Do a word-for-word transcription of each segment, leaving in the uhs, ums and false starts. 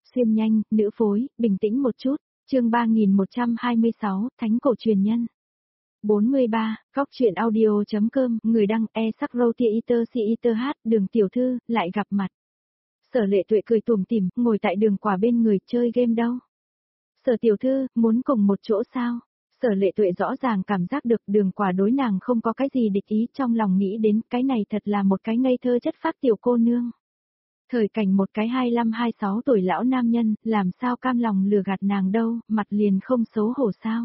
Xuyên nhanh, nữ phối, bình tĩnh một chút. Chương ba nghìn một trăm hai mươi sáu, Thánh cổ truyền nhân. bốn mươi ba, Góc truyện audio.com, người đăng e sắc roti iter si iter hát, Đường tiểu thư, lại gặp mặt. Sở Lệ Tuệ cười tủm tỉm, ngồi tại Đường Quả bên người, chơi game đâu? Sở tiểu thư, muốn cùng một chỗ sao? Sở Lệ Tuệ rõ ràng cảm giác được Đường Quả đối nàng không có cái gì địch ý, trong lòng nghĩ đến cái này thật là một cái ngây thơ chất phác tiểu cô nương. Thời cảnh một cái hai mươi lăm hai mươi sáu tuổi lão nam nhân, làm sao cam lòng lừa gạt nàng đâu, mặt liền không xấu hổ sao.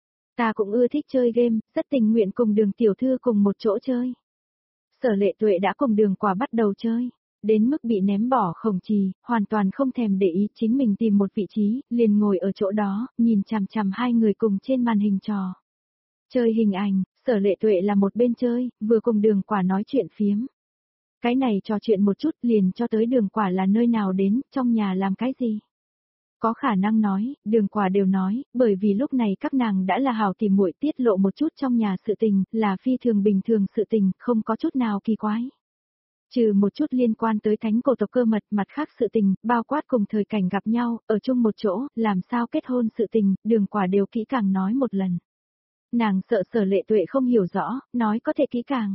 Ta cũng ưa thích chơi game, rất tình nguyện cùng Đường tiểu thư cùng một chỗ chơi. Sở Lệ Tuệ đã cùng Đường Quả bắt đầu chơi, đến mức bị ném bỏ Khổng Trì, hoàn toàn không thèm để ý, chính mình tìm một vị trí, liền ngồi ở chỗ đó, nhìn chằm chằm hai người cùng trên màn hình trò. Chơi hình ảnh, Sở Lệ Tuệ là một bên chơi, vừa cùng Đường Quả nói chuyện phiếm. Cái này trò chuyện một chút liền cho tới Đường Quả là nơi nào đến, trong nhà làm cái gì. Có khả năng nói, Đường Quả đều nói, bởi vì lúc này các nàng đã là hảo tỉ muội, tiết lộ một chút trong nhà sự tình, là phi thường bình thường sự tình, không có chút nào kỳ quái. Trừ một chút liên quan tới thánh cổ tộc cơ mật, mặt khác sự tình, bao quát cùng thời cảnh gặp nhau, ở chung một chỗ, làm sao kết hôn sự tình, Đường Quả đều kỹ càng nói một lần. Nàng sợ Sở Lệ Tuệ không hiểu rõ, nói có thể kỹ càng.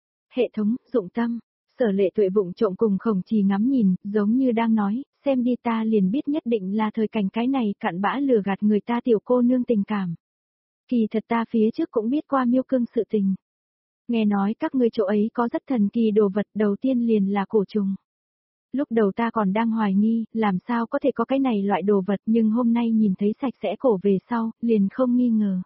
Hệ thống, dụng tâm. Sở Lệ Tuệ vụng trộm cùng Khổng Trì ngắm nhìn, giống như đang nói, xem đi ta liền biết nhất định là thời cảnh cái này cặn bã lừa gạt người ta tiểu cô nương tình cảm. Kỳ thật ta phía trước cũng biết qua miêu cương sự tình. Nghe nói các ngươi chỗ ấy có rất thần kỳ đồ vật, đầu tiên liền là cổ trùng. Lúc đầu ta còn đang hoài nghi, làm sao có thể có cái này loại đồ vật, nhưng hôm nay nhìn thấy sạch sẽ cổ về sau, liền không nghi ngờ.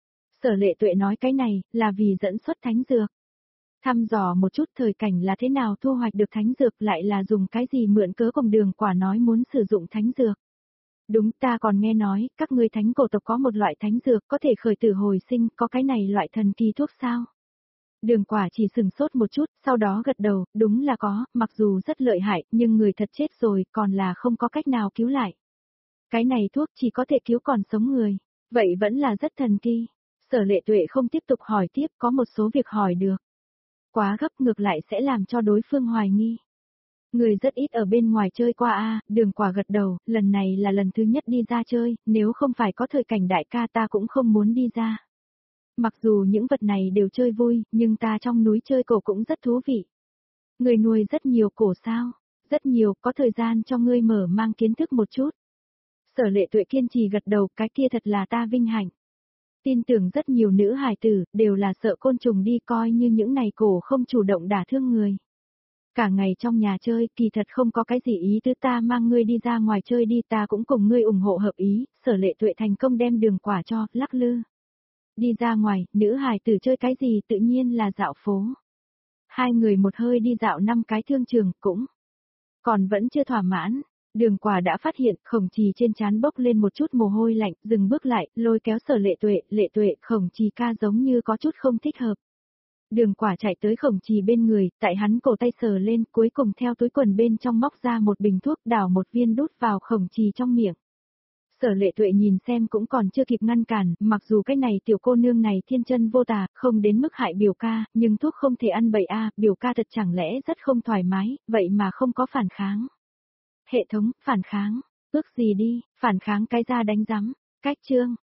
Sở Lệ Tuệ nói cái này, là vì dẫn xuất thánh dược. Thăm dò một chút thời cảnh là thế nào thu hoạch được thánh dược, lại là dùng cái gì mượn cớ cùng Đường Quả nói muốn sử dụng thánh dược. Đúng, ta còn nghe nói, các ngươi thánh cổ tộc có một loại thánh dược có thể khởi tử hồi sinh, có cái này loại thần kỳ thuốc sao? Đường Quả chỉ sừng sốt một chút, sau đó gật đầu, đúng là có, mặc dù rất lợi hại, nhưng người thật chết rồi, còn là không có cách nào cứu lại. Cái này thuốc chỉ có thể cứu còn sống người, vậy vẫn là rất thần kỳ. Sở Lệ Tuệ không tiếp tục hỏi tiếp, có một số việc hỏi được. Quá gấp ngược lại sẽ làm cho đối phương hoài nghi. Người rất ít ở bên ngoài chơi qua a. Đường Quả gật đầu, lần này là lần thứ nhất đi ra chơi, nếu không phải có thời cảnh đại ca ta cũng không muốn đi ra. Mặc dù những vật này đều chơi vui, nhưng ta trong núi chơi cổ cũng rất thú vị. Người nuôi rất nhiều cổ sao? Rất nhiều, có thời gian cho ngươi mở mang kiến thức một chút. Sở Lệ Tuệ kiên trì gật đầu, cái kia thật là ta vinh hạnh. Tin tưởng rất nhiều nữ hài tử, đều là sợ côn trùng đi, coi như những này cổ không chủ động đả thương người. Cả ngày trong nhà chơi, kỳ thật không có cái gì ý tứ, ta mang ngươi đi ra ngoài chơi đi, ta cũng cùng ngươi ủng hộ hợp ý. Sở Lệ Tuệ thành công đem Đường Quả cho, lắc lư. Đi ra ngoài, nữ hài tử chơi cái gì tự nhiên là dạo phố. Hai người một hơi đi dạo năm cái thương trường, cũng còn vẫn chưa thỏa mãn. Đường Quả đã phát hiện, Khổng Trì trên trán bốc lên một chút mồ hôi lạnh, dừng bước lại, lôi kéo Sở Lệ Tuệ, Lệ Tuệ, Khổng Trì ca giống như có chút không thích hợp. Đường Quả chạy tới Khổng Trì bên người, tại hắn cổ tay sờ lên, cuối cùng theo túi quần bên trong móc ra một bình thuốc, đảo một viên đút vào Khổng Trì trong miệng. Sở Lệ Tuệ nhìn xem cũng còn chưa kịp ngăn cản, mặc dù cái này tiểu cô nương này thiên chân vô tà, không đến mức hại biểu ca, nhưng thuốc không thể ăn bậy a, biểu ca thật chẳng lẽ rất không thoải mái, vậy mà không có phản kháng. Hệ thống, phản kháng, ước gì đi, phản kháng cái ra đánh rắm, cách chương,